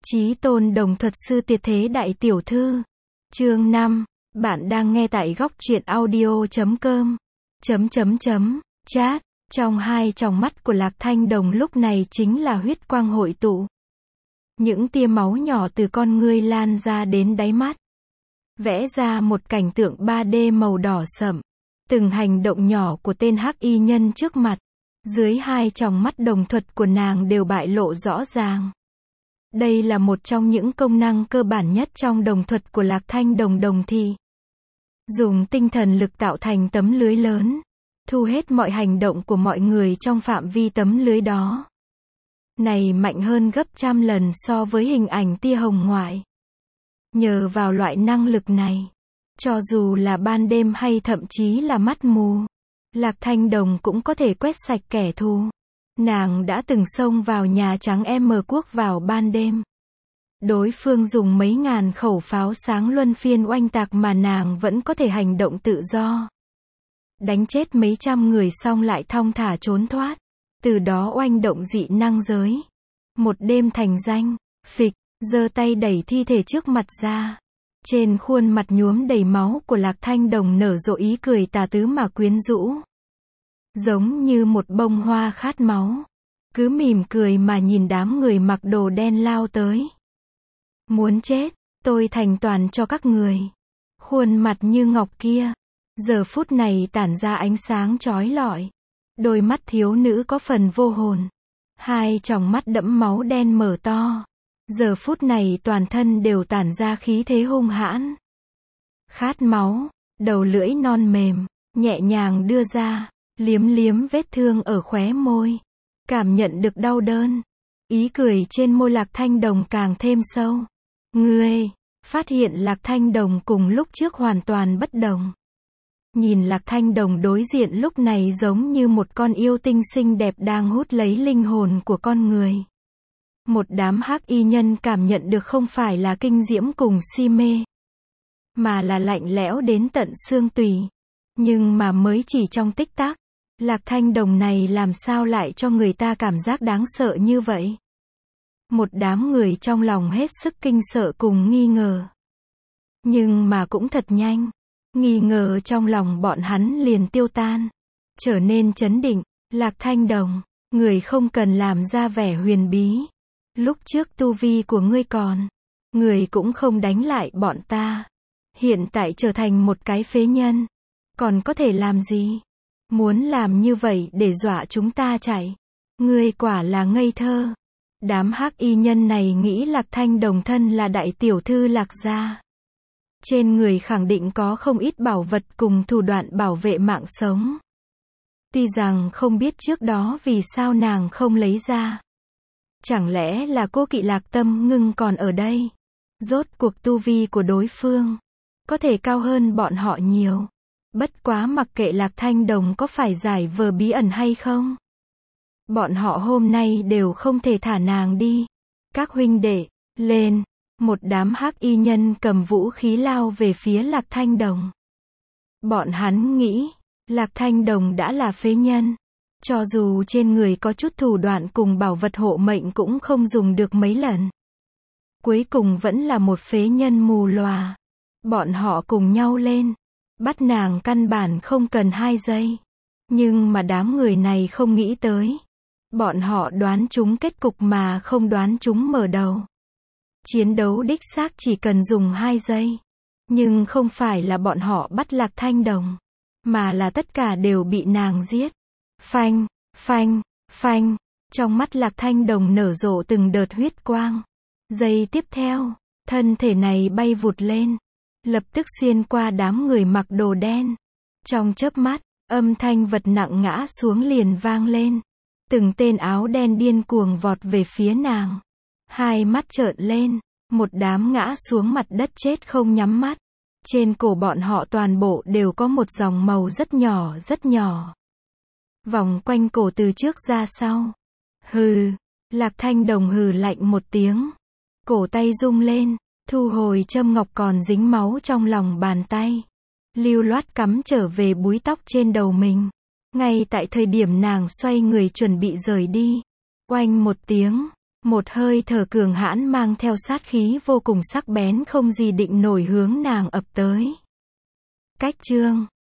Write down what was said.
Chí tôn đồng thuật sư tuyệt thế đại tiểu thư. Chương 5. Bạn đang nghe tại góc truyện audio.com. Chat. Trong hai tròng mắt của Lạc Thanh Đồng lúc này chính là huyết quang hội tụ. Những tia máu nhỏ từ con ngươi lan ra đến đáy mắt. Vẽ ra một cảnh tượng 3D màu đỏ sậm. Từng hành động nhỏ của tên hắc y nhân trước mặt, dưới hai tròng mắt đồng thuật của nàng đều bại lộ rõ ràng. Đây là một trong những công năng cơ bản nhất trong đồng thuật của Lạc Thanh Đồng đồng thị. Dùng tinh thần lực tạo thành tấm lưới lớn, thu hết mọi hành động của mọi người trong phạm vi tấm lưới đó. Này mạnh hơn gấp trăm lần so với hình ảnh tia hồng ngoại. Nhờ vào loại năng lực này, cho dù là ban đêm hay thậm chí là mắt mù, Lạc Thanh Đồng cũng có thể quét sạch kẻ thù. Nàng đã từng xông vào Nhà Trắng M Quốc vào ban đêm. Đối phương dùng mấy ngàn khẩu pháo sáng luân phiên oanh tạc mà nàng vẫn có thể hành động tự do. Đánh chết mấy trăm người xong lại thong thả trốn thoát. Từ đó oanh động dị năng giới. Một đêm thành danh, phịch, giơ tay đẩy thi thể trước mặt ra. Trên khuôn mặt nhuốm đầy máu của Lạc Thanh Đồng nở rộ ý cười tà tứ mà quyến rũ. Giống như một bông hoa khát máu. Cứ mỉm cười mà nhìn đám người mặc đồ đen lao tới. Muốn chết, tôi thành toàn cho các người. Khuôn mặt như ngọc kia, giờ phút này tản ra ánh sáng chói lọi. Đôi mắt thiếu nữ có phần vô hồn. Hai tròng mắt đẫm máu đen mở to. Giờ phút này toàn thân đều tản ra khí thế hung hãn. Khát máu, đầu lưỡi non mềm, nhẹ nhàng đưa ra, liếm liếm vết thương ở khóe môi. Cảm nhận được đau đớn. Ý cười trên môi Lạc Thanh Đồng càng thêm sâu. Ngươi, phát hiện Lạc Thanh Đồng cùng lúc trước hoàn toàn bất đồng. Nhìn Lạc Thanh Đồng đối diện lúc này giống như một con yêu tinh xinh đẹp đang hút lấy linh hồn của con người. Một đám hắc y nhân cảm nhận được không phải là kinh diễm cùng si mê, mà là lạnh lẽo đến tận xương tủy. Nhưng mà mới chỉ trong tích tắc, Lạc Thanh Đồng này làm sao lại cho người ta cảm giác đáng sợ như vậy? Một đám người trong lòng hết sức kinh sợ cùng nghi ngờ. Nhưng mà cũng thật nhanh, nghi ngờ trong lòng bọn hắn liền tiêu tan, trở nên trấn định. Lạc Thanh Đồng, người không cần làm ra vẻ huyền bí. Lúc trước tu vi của ngươi còn, người cũng không đánh lại bọn ta. Hiện tại trở thành một cái phế nhân, còn có thể làm gì? Muốn làm như vậy để dọa chúng ta chạy. Ngươi quả là ngây thơ. Đám hắc y nhân này nghĩ Lạc Thanh Đồng thân là đại tiểu thư Lạc gia. Trên người khẳng định có không ít bảo vật cùng thủ đoạn bảo vệ mạng sống. Tuy rằng không biết trước đó vì sao nàng không lấy ra. Chẳng lẽ là cô kỵ Lạc Tâm Ngưng còn ở đây? Rốt cuộc tu vi của đối phương có thể cao hơn bọn họ nhiều. Bất quá mặc kệ Lạc Thanh Đồng có phải giải vờ bí ẩn hay không, bọn họ hôm nay đều không thể thả nàng đi. Các huynh đệ, lên! Một đám hắc y nhân cầm vũ khí lao về phía Lạc Thanh Đồng. Bọn hắn nghĩ, Lạc Thanh Đồng đã là phế nhân. Cho dù trên người có chút thủ đoạn cùng bảo vật hộ mệnh cũng không dùng được mấy lần. Cuối cùng vẫn là một phế nhân mù lòa. Bọn họ cùng nhau lên. Bắt nàng căn bản không cần 2 giây. Nhưng mà đám người này không nghĩ tới. Bọn họ đoán trúng kết cục mà không đoán trúng mở đầu. Chiến đấu đích xác chỉ cần dùng 2 giây. Nhưng không phải là bọn họ bắt Lạc Thanh Đồng, mà là tất cả đều bị nàng giết. Phanh, phanh, phanh. Trong mắt Lạc Thanh Đồng nở rộ từng đợt huyết quang. Giây tiếp theo, thân thể này bay vụt lên, lập tức xuyên qua đám người mặc đồ đen. Trong chớp mắt, âm thanh vật nặng ngã xuống liền vang lên. Từng tên áo đen điên cuồng vọt về phía nàng. Hai mắt trợn lên, một đám ngã xuống mặt đất chết không nhắm mắt. Trên cổ bọn họ toàn bộ đều có một dòng màu rất nhỏ. Vòng quanh cổ từ trước ra sau. Hừ, Lạc Thanh Đồng hừ lạnh một tiếng. Cổ tay rung lên, thu hồi châm ngọc còn dính máu trong lòng bàn tay. Lưu loát cắm trở về búi tóc trên đầu mình. Ngay tại thời điểm nàng xoay người chuẩn bị rời đi. Oanh một tiếng, Một hơi thở cường hãn mang theo sát khí vô cùng sắc bén không gì định nổi hướng nàng ập tới. Cách chương